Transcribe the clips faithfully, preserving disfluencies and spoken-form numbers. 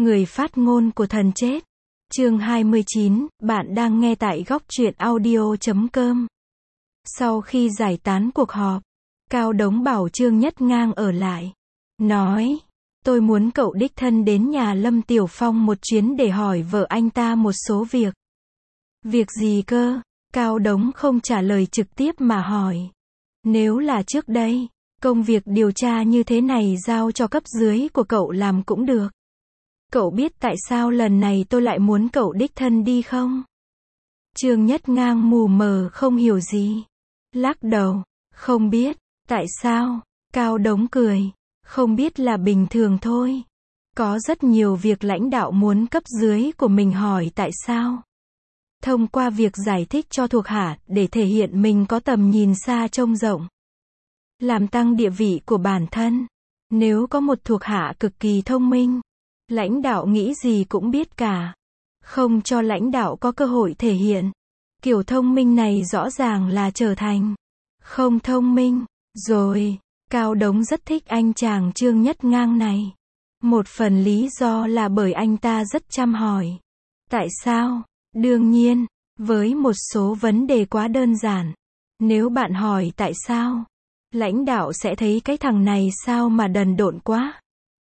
Người phát ngôn của thần chết. Chương hai mươi chín, bạn đang nghe tại góc truyện audio chấm com. Sau khi giải tán cuộc họp, Cao Đống bảo Trương Nhất Ngang ở lại. Nói, tôi muốn cậu đích thân đến nhà Lâm Tiểu Phong một chuyến để hỏi vợ anh ta một số việc. Việc gì cơ? Cao Đống không trả lời trực tiếp mà hỏi. Nếu là trước đây, công việc điều tra như thế này giao cho cấp dưới của cậu làm cũng được. Cậu biết tại sao lần này tôi lại muốn cậu đích thân đi không? Trương Nhất Ngang mù mờ không hiểu gì. Lắc đầu, không biết, tại sao? Cao Đống cười, không biết là bình thường thôi. Có rất nhiều việc lãnh đạo muốn cấp dưới của mình hỏi tại sao. Thông qua việc giải thích cho thuộc hạ để thể hiện mình có tầm nhìn xa trông rộng. Làm tăng địa vị của bản thân. Nếu có một thuộc hạ cực kỳ thông minh, lãnh đạo nghĩ gì cũng biết cả. Không cho lãnh đạo có cơ hội thể hiện. Kiểu thông minh này rõ ràng là trở thành không thông minh. Rồi, Cao Đống rất thích anh chàng Trương Nhất Ngang này. Một phần lý do là bởi anh ta rất chăm hỏi. Tại sao? Đương nhiên, với một số vấn đề quá đơn giản. Nếu bạn hỏi tại sao, lãnh đạo sẽ thấy cái thằng này sao mà đần độn quá.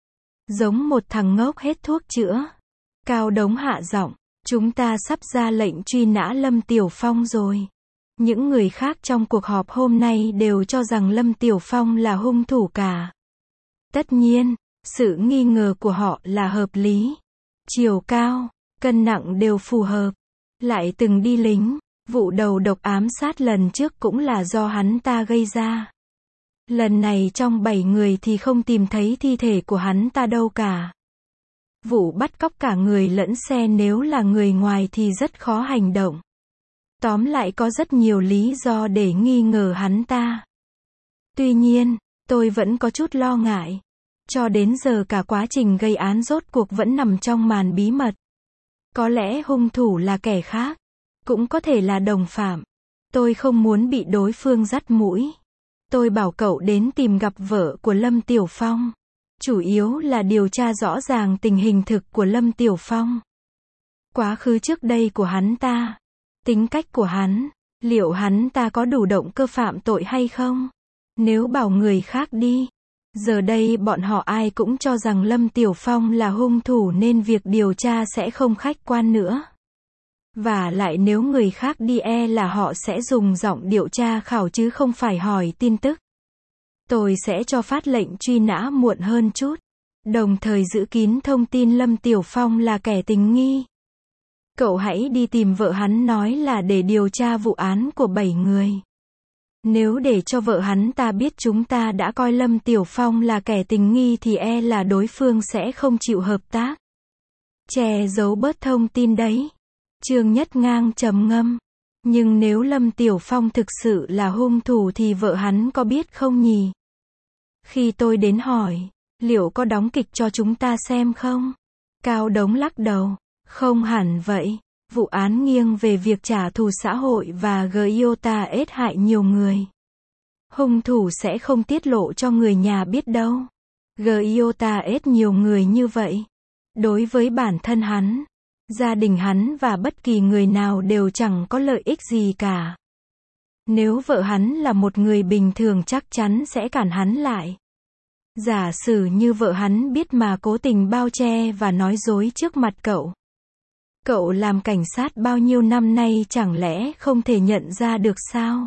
Giống một thằng ngốc hết thuốc chữa. Cao Đống hạ giọng, chúng ta sắp ra lệnh truy nã Lâm Tiểu Phong rồi. Những người khác trong cuộc họp hôm nay đều cho rằng Lâm Tiểu Phong là hung thủ cả. Tất nhiên, sự nghi ngờ của họ là hợp lý. Chiều cao, cân nặng đều phù hợp. Lại từng đi lính, vụ đầu độc ám sát lần trước cũng là do hắn ta gây ra. Lần này trong bảy người thì không tìm thấy thi thể của hắn ta đâu cả. Vụ bắt cóc cả người lẫn xe nếu là người ngoài thì rất khó hành động. Tóm lại có rất nhiều lý do để nghi ngờ hắn ta. Tuy nhiên, tôi vẫn có chút lo ngại. Cho đến giờ cả quá trình gây án rốt cuộc vẫn nằm trong màn bí mật. Có lẽ hung thủ là kẻ khác. Cũng có thể là đồng phạm. Tôi không muốn bị đối phương dắt mũi. Tôi bảo cậu đến tìm gặp vợ của Lâm Tiểu Phong. Chủ yếu là điều tra rõ ràng tình hình thực của Lâm Tiểu Phong. Quá khứ trước đây của hắn ta. Tính cách của hắn. Liệu hắn ta có đủ động cơ phạm tội hay không? Nếu bảo người khác đi. Giờ đây bọn họ ai cũng cho rằng Lâm Tiểu Phong là hung thủ nên việc điều tra sẽ không khách quan nữa. Và lại nếu người khác đi e là họ sẽ dùng giọng điều tra khảo chứ không phải hỏi tin tức. Tôi sẽ cho phát lệnh truy nã muộn hơn chút. Đồng thời giữ kín thông tin Lâm Tiểu Phong là kẻ tình nghi. Cậu hãy đi tìm vợ hắn nói là để điều tra vụ án của bảy người. Nếu để cho vợ hắn ta biết chúng ta đã coi Lâm Tiểu Phong là kẻ tình nghi thì e là đối phương sẽ không chịu hợp tác. Che giấu bớt thông tin đấy. Trương Nhất Ngang trầm ngâm. Nhưng nếu Lâm Tiểu Phong thực sự là hung thủ thì vợ hắn có biết không nhỉ? Khi tôi đến hỏi, liệu có đóng kịch cho chúng ta xem không? Cao Đống lắc đầu. Không hẳn vậy. Vụ án nghiêng về việc trả thù xã hội và Giota ết hại nhiều người. Hung thủ sẽ không tiết lộ cho người nhà biết đâu. Giota ết nhiều người như vậy. Đối với bản thân hắn, gia đình hắn và bất kỳ người nào đều chẳng có lợi ích gì cả. Nếu vợ hắn là một người bình thường chắc chắn sẽ cản hắn lại. Giả sử như vợ hắn biết mà cố tình bao che và nói dối trước mặt cậu. Cậu làm cảnh sát bao nhiêu năm nay chẳng lẽ không thể nhận ra được sao?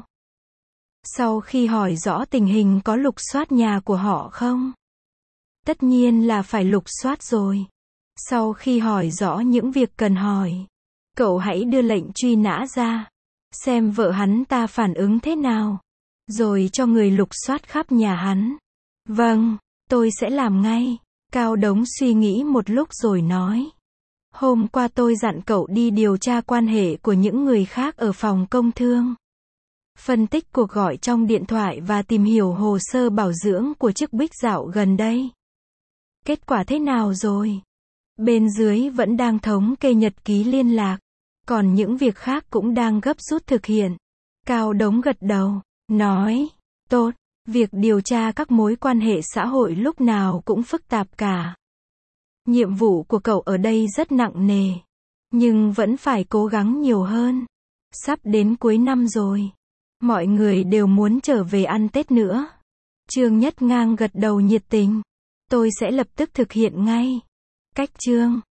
Sau khi hỏi rõ tình hình có lục soát nhà của họ không? Tất nhiên là phải lục soát rồi. Sau khi hỏi rõ những việc cần hỏi, cậu hãy đưa lệnh truy nã ra. Xem vợ hắn ta phản ứng thế nào. Rồi cho người lục soát khắp nhà hắn. Vâng, tôi sẽ làm ngay. Cao Đống suy nghĩ một lúc rồi nói. Hôm qua tôi dặn cậu đi điều tra quan hệ của những người khác ở phòng công thương. Phân tích cuộc gọi trong điện thoại và tìm hiểu hồ sơ bảo dưỡng của chiếc Bích dạo gần đây. Kết quả thế nào rồi? Bên dưới vẫn đang thống kê nhật ký liên lạc. Còn những việc khác cũng đang gấp rút thực hiện. Cao Đống gật đầu, nói, tốt, việc điều tra các mối quan hệ xã hội lúc nào cũng phức tạp cả. Nhiệm vụ của cậu ở đây rất nặng nề. Nhưng vẫn phải cố gắng nhiều hơn. Sắp đến cuối năm rồi. Mọi người đều muốn trở về ăn Tết nữa. Trương Nhất Ngang gật đầu nhiệt tình. Tôi sẽ lập tức thực hiện ngay. Cách Trương